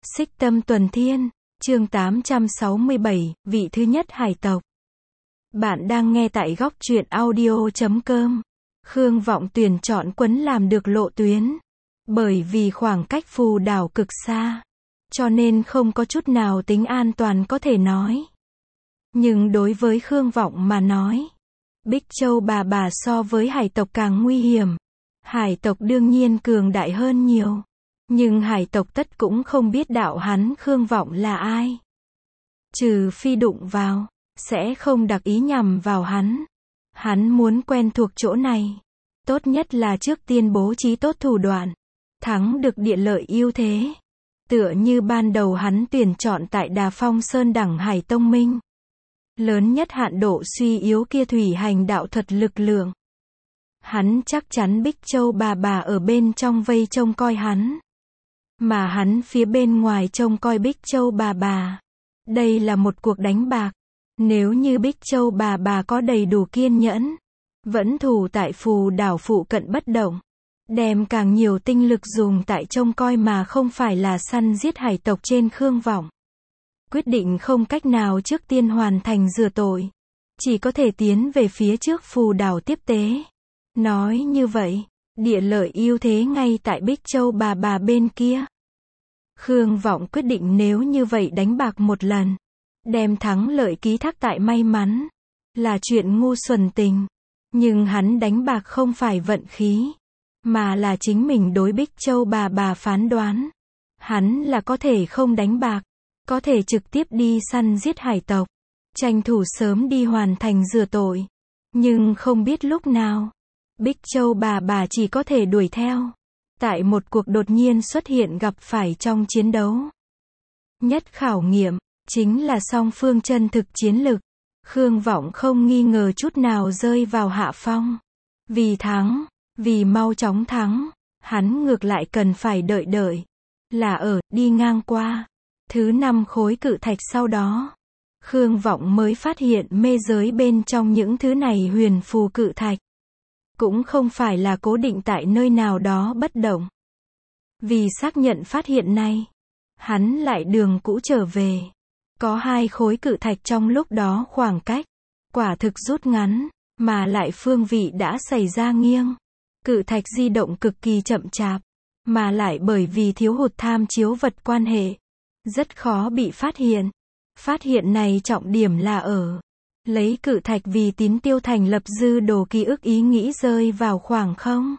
Xích Tâm Tuần Thiên, chương 867, vị thứ nhất hải tộc. Bạn đang nghe tại góc truyện audio.com. Khương Vọng tuyển chọn Quấn làm được lộ tuyến. Bởi vì khoảng cách Phù Đảo cực xa, cho nên không có chút nào tính an toàn có thể nói. Nhưng đối với Khương Vọng mà nói, Bích Châu bà so với hải tộc càng nguy hiểm. Hải tộc đương nhiên cường đại hơn nhiều. Nhưng hải tộc tất cũng không biết đạo hắn Khương Vọng là ai. Trừ phi đụng vào, sẽ không đặc ý nhằm vào hắn. Hắn muốn quen thuộc chỗ này. Tốt nhất là trước tiên bố trí tốt thủ đoạn. Thắng được địa lợi ưu thế. Tựa như ban đầu hắn tuyển chọn tại Đà Phong Sơn đẳng Hải Tông Minh. Lớn nhất hạn độ suy yếu kia thủy hành đạo thuật lực lượng. Hắn chắc chắn Bích Châu bà ở bên trong vây trông coi hắn. Mà hắn phía bên ngoài trông coi Bích Châu bà. Đây là một cuộc đánh bạc. Nếu như Bích Châu bà có đầy đủ kiên nhẫn, vẫn thủ tại Phù Đảo phụ cận bất động, đem càng nhiều tinh lực dùng tại trông coi mà không phải là săn giết hải tộc trên Khương Vọng. Quyết định không cách nào trước tiên hoàn thành rửa tội, chỉ có thể tiến về phía trước Phù Đảo tiếp tế. Nói như vậy, địa lợi ưu thế ngay tại Bích Châu bà bên kia. Khương Vọng quyết định nếu như vậy đánh bạc một lần, đem thắng lợi ký thác tại may mắn, là chuyện ngu xuẩn tình. Nhưng hắn đánh bạc không phải vận khí, mà là chính mình đối Bích Châu bà phán đoán. Hắn là có thể không đánh bạc, có thể trực tiếp đi săn giết hải tộc, tranh thủ sớm đi hoàn thành rửa tội. Nhưng không biết lúc nào, Bích Châu bà chỉ có thể đuổi theo. Tại một cuộc đột nhiên xuất hiện gặp phải trong chiến đấu. Nhất khảo nghiệm, chính là song phương chân thực chiến lực. Khương Vọng không nghi ngờ chút nào rơi vào hạ phong. Vì thắng, vì mau chóng thắng, hắn ngược lại cần phải đợi. Là ở, đi ngang qua. Thứ 5 khối cự thạch sau đó. Khương Vọng mới phát hiện mê giới bên trong những thứ này huyền phù cự thạch. Cũng không phải là cố định tại nơi nào đó bất động. Vì xác nhận phát hiện này, hắn lại đường cũ trở về. Có 2 khối cự thạch trong lúc đó khoảng cách, quả thực rút ngắn, mà lại phương vị đã xảy ra nghiêng. Cự thạch di động cực kỳ chậm chạp, mà lại bởi vì thiếu hụt tham chiếu vật quan hệ, rất khó bị phát hiện. Phát hiện này trọng điểm là ở lấy cự thạch vì tín tiêu thành lập dư đồ ký ức ý nghĩ rơi vào khoảng không.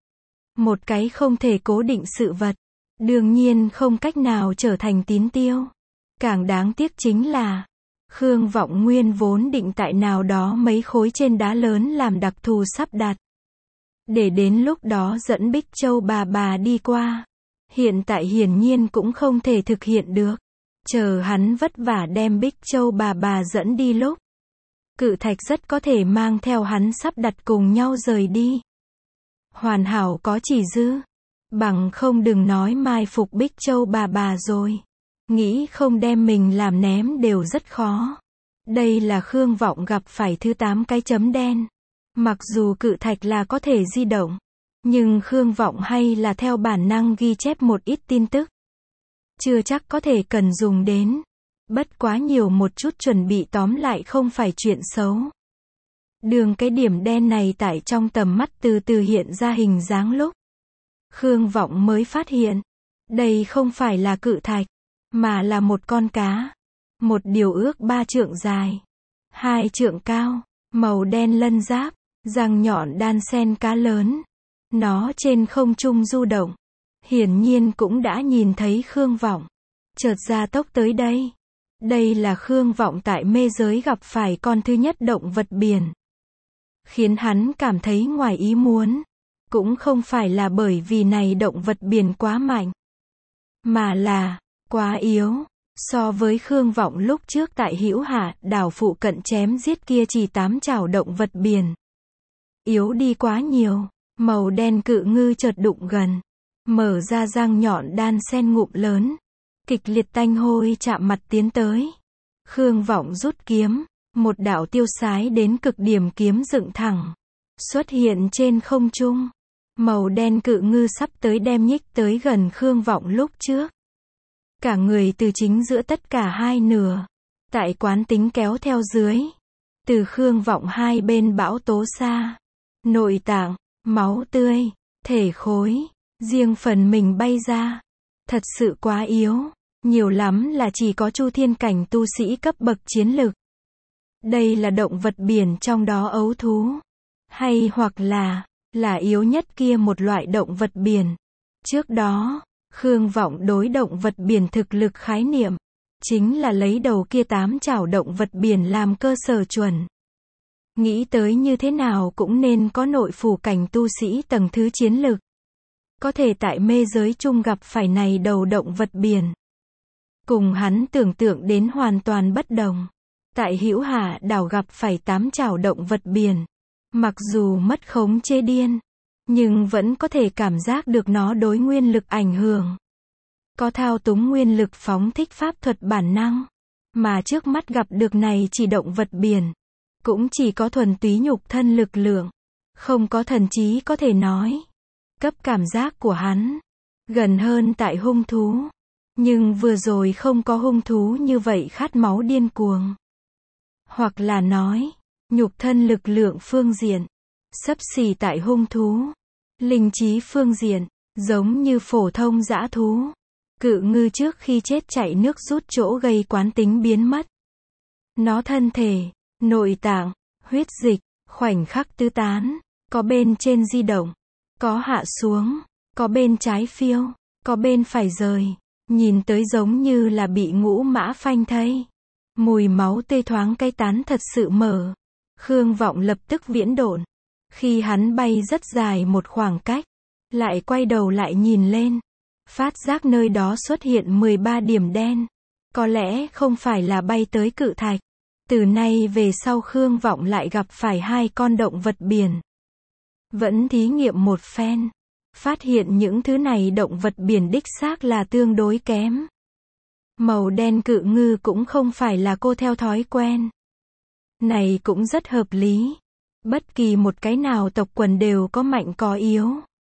Một cái không thể cố định sự vật, đương nhiên không cách nào trở thành tín tiêu. Càng đáng tiếc chính là, Khương Vọng nguyên vốn định tại nào đó mấy khối trên đá lớn làm đặc thù sắp đặt. Để đến lúc đó dẫn Bích Châu bà đi qua. Hiện tại hiển nhiên cũng không thể thực hiện được. Chờ hắn vất vả đem Bích Châu bà dẫn đi lúc. Cự thạch rất có thể mang theo hắn sắp đặt cùng nhau rời đi. Hoàn hảo có chỉ dư. Bằng không đừng nói mai phục Bích Châu bà rồi. Nghĩ không đem mình làm ném đều rất khó. Đây là Khương Vọng gặp phải thứ 8 cái chấm đen. Mặc dù cự thạch là có thể di động, nhưng Khương Vọng hay là theo bản năng ghi chép một ít tin tức. Chưa chắc có thể cần dùng đến. Bất quá nhiều một chút chuẩn bị tóm lại không phải chuyện xấu. Đường cái điểm đen này tại trong tầm mắt từ từ hiện ra hình dáng lúc. Khương Vọng mới phát hiện, đây không phải là cự thạch, mà là một con cá. Một điều ước 3 trượng dài, 2 trượng cao, màu đen lân giáp, răng nhọn đan sen cá lớn. Nó trên không trung du động. Hiển nhiên cũng đã nhìn thấy Khương Vọng. Chợt gia tốc tới đây. Đây là Khương Vọng tại mê giới gặp phải con thứ nhất động vật biển. Khiến hắn cảm thấy ngoài ý muốn. Cũng không phải là bởi vì này động vật biển quá mạnh, mà là quá yếu. So với Khương Vọng lúc trước tại Hữu Hạ đảo phụ cận chém giết kia chỉ 8 chảo động vật biển. Yếu đi quá nhiều. Màu đen cự ngư chợt đụng gần. Mở ra răng nhọn đan sen ngụm lớn. Kịch liệt tanh hôi chạm mặt tiến tới. Khương Vọng rút kiếm. Một đạo tiêu sái đến cực điểm kiếm dựng thẳng. Xuất hiện trên không trung. Màu đen cự ngư sắp tới đem nhích tới gần Khương Vọng lúc trước. Cả người từ chính giữa tất cả hai nửa. Tại quán tính kéo theo dưới. Từ Khương Vọng hai bên bão tố xa. Nội tạng, máu tươi, thể khối, riêng phần mình bay ra. Thật sự quá yếu. Nhiều lắm là chỉ có Chu Thiên cảnh tu sĩ cấp bậc chiến lực. Đây là động vật biển trong đó ấu thú. Hay hoặc là yếu nhất kia một loại động vật biển. Trước đó, Khương Vọng đối động vật biển thực lực khái niệm. Chính là lấy đầu kia 8 chảo động vật biển làm cơ sở chuẩn. Nghĩ tới như thế nào cũng nên có nội phủ cảnh tu sĩ tầng thứ chiến lực. Có thể tại mê giới chung gặp phải này đầu động vật biển. Cùng hắn tưởng tượng đến hoàn toàn bất đồng. Tại Hữu Hà đảo gặp phải 8 chảo động vật biển. Mặc dù mất khống chế điên, nhưng vẫn có thể cảm giác được nó đối nguyên lực ảnh hưởng. Có thao túng nguyên lực phóng thích pháp thuật bản năng. Mà trước mắt gặp được này chỉ động vật biển. Cũng chỉ có thuần túy nhục thân lực lượng. Không có thần trí có thể nói. Cấp cảm giác của hắn gần hơn tại hung thú. Nhưng vừa rồi không có hung thú như vậy khát máu điên cuồng. Hoặc là nói, nhục thân lực lượng phương diện, xấp xỉ tại hung thú. Linh trí phương diện, giống như phổ thông dã thú. Cự ngư trước khi chết chạy nước rút chỗ gây quán tính biến mất. Nó thân thể, nội tạng, huyết dịch, khoảnh khắc tứ tán. Có bên trên di động, có hạ xuống, có bên trái phiêu, có bên phải rời. Nhìn tới giống như là bị ngũ mã phanh thây. Mùi máu tươi thoáng cái tán thật sự mở. Khương Vọng lập tức viễn độn. Khi hắn bay rất dài một khoảng cách, lại quay đầu lại nhìn lên. Phát giác nơi đó xuất hiện 13 điểm đen. Có lẽ không phải là bay tới cự thạch. Từ nay về sau Khương Vọng lại gặp phải 2 con động vật biển. Vẫn thí nghiệm một phen. Phát hiện những thứ này động vật biển đích xác là tương đối kém. Màu đen cự ngư cũng không phải là cô theo thói quen. Này cũng rất hợp lý. Bất kỳ một cái nào tộc quần đều có mạnh có yếu.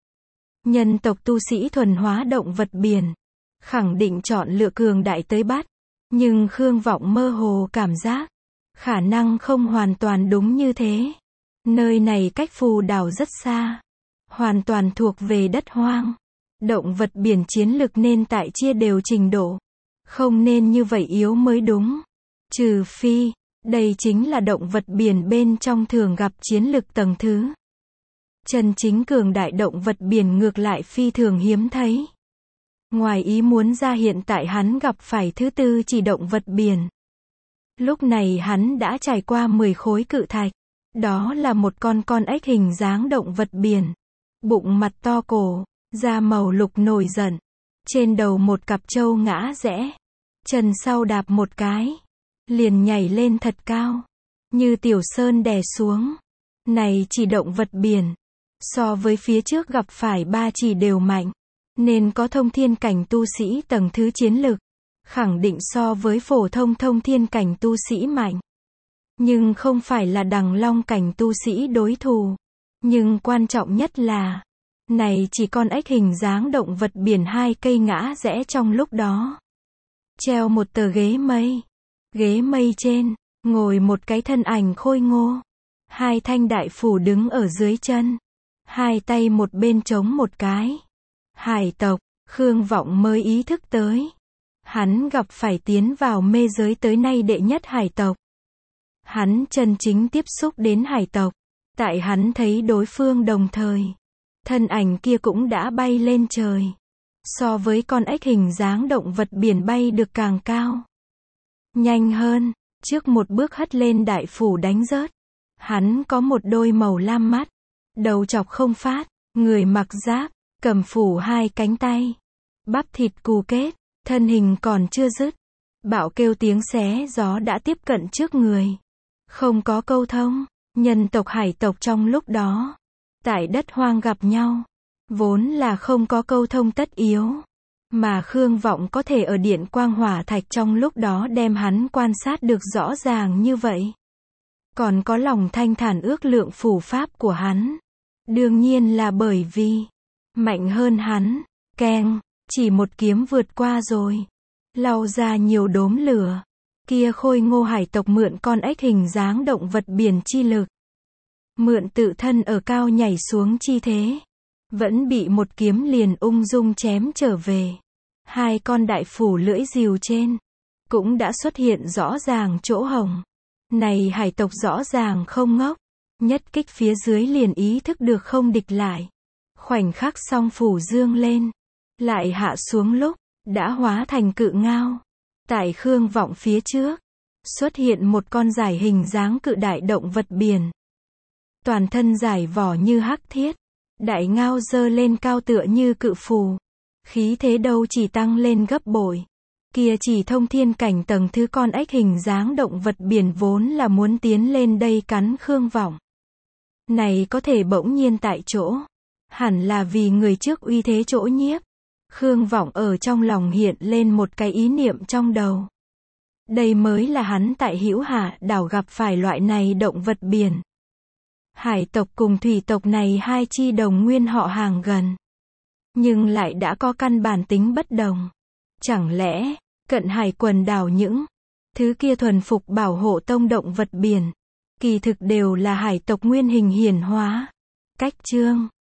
Nhân tộc tu sĩ thuần hóa động vật biển. Khẳng định chọn lựa cường đại tới bắt. Nhưng Khương Vọng mơ hồ cảm giác. Khả năng không hoàn toàn đúng như thế. Nơi này cách phù đảo rất xa. Hoàn toàn thuộc về đất hoang. Động vật biển chiến lực nên tại chia đều trình độ. Không nên như vậy yếu mới đúng. Trừ phi, đây chính là động vật biển bên trong thường gặp chiến lực tầng thứ. Chân chính cường đại động vật biển ngược lại phi thường hiếm thấy. Ngoài ý muốn ra hiện tại hắn gặp phải thứ 4 chỉ động vật biển. Lúc này hắn đã trải qua 10 khối cự thạch. Đó là một con ếch hình dáng động vật biển. Bụng mặt to cổ, da màu lục nổi giận. Trên đầu một cặp trâu ngã rẽ. Chân sau đạp một cái. Liền nhảy lên thật cao. Như tiểu sơn đè xuống. Này chỉ động vật biển. So với phía trước gặp phải 3 chỉ đều mạnh. Nên có thông thiên cảnh tu sĩ tầng thứ chiến lực. Khẳng định so với phổ thông thông thiên cảnh tu sĩ mạnh. Nhưng không phải là đằng long cảnh tu sĩ đối thủ. Nhưng quan trọng nhất là, này chỉ con ếch hình dáng động vật biển 2 cây ngã rẽ trong lúc đó. Treo một tờ ghế mây. Ghế mây trên, ngồi một cái thân ảnh khôi ngô. 2 thanh đại phủ đứng ở dưới chân. 2 tay một bên chống một cái. Hải tộc, Khương Vọng mới ý thức tới. Hắn gặp phải tiến vào mê giới tới nay đệ nhất hải tộc. Hắn chân chính tiếp xúc đến hải tộc. Tại hắn thấy đối phương đồng thời. Thân ảnh kia cũng đã bay lên trời. So với con ếch hình dáng động vật biển bay được càng cao. Nhanh hơn, trước một bước hất lên đại phủ đánh rớt. Hắn có một đôi màu lam mắt. Đầu chọc không phát, người mặc giáp, cầm phủ 2 cánh tay. Bắp thịt cù kết, thân hình còn chưa dứt. Bạo kêu tiếng xé gió đã tiếp cận trước người. Không có câu thông, nhân tộc hải tộc trong lúc đó. Tại đất hoang gặp nhau. Vốn là không có câu thông tất yếu. Mà Khương Vọng có thể ở điện quang hỏa thạch trong lúc đó đem hắn quan sát được rõ ràng như vậy. Còn có lòng thanh thản ước lượng phù pháp của hắn. Đương nhiên là bởi vì mạnh hơn hắn. Keng, chỉ một kiếm vượt qua rồi. lau ra nhiều đốm lửa. Kia khôi ngô hải tộc mượn con ếch hình dáng động vật biển chi lực. Mượn tự thân ở cao nhảy xuống chi thế. Vẫn bị một kiếm liền ung dung chém trở về. Hai con đại phủ lưỡi rìu trên. Cũng đã xuất hiện rõ ràng chỗ hồng. Này hải tộc rõ ràng không ngốc. Nhất kích phía dưới liền ý thức được không địch lại. Khoảnh khắc song phủ dương lên. Lại hạ xuống lúc, đã hóa thành cự ngao. Tại Khương Vọng phía trước, xuất hiện một con giải hình dáng cự đại động vật biển. Toàn thân giải vỏ như hắc thiết. Đại ngao giơ lên cao tựa như cự phù. Khí thế đâu chỉ tăng lên gấp bội. Kia chỉ thông thiên cảnh tầng thứ con ếch hình dáng động vật biển vốn là muốn tiến lên đây cắn Khương Vọng. Này có thể bỗng nhiên tại chỗ. Hẳn là vì người trước uy thế chỗ nhiếp. Khương Vọng ở trong lòng hiện lên một cái ý niệm trong đầu. Đây mới là hắn tại Hữu Hà đảo gặp phải loại này động vật biển. Hải tộc cùng thủy tộc này hai chi đồng nguyên họ hàng gần. Nhưng lại đã có căn bản tính bất đồng. Chẳng lẽ, cận hải quần đảo những thứ kia thuần phục bảo hộ tông động vật biển, kỳ thực đều là hải tộc nguyên hình hiển hóa. Cách chương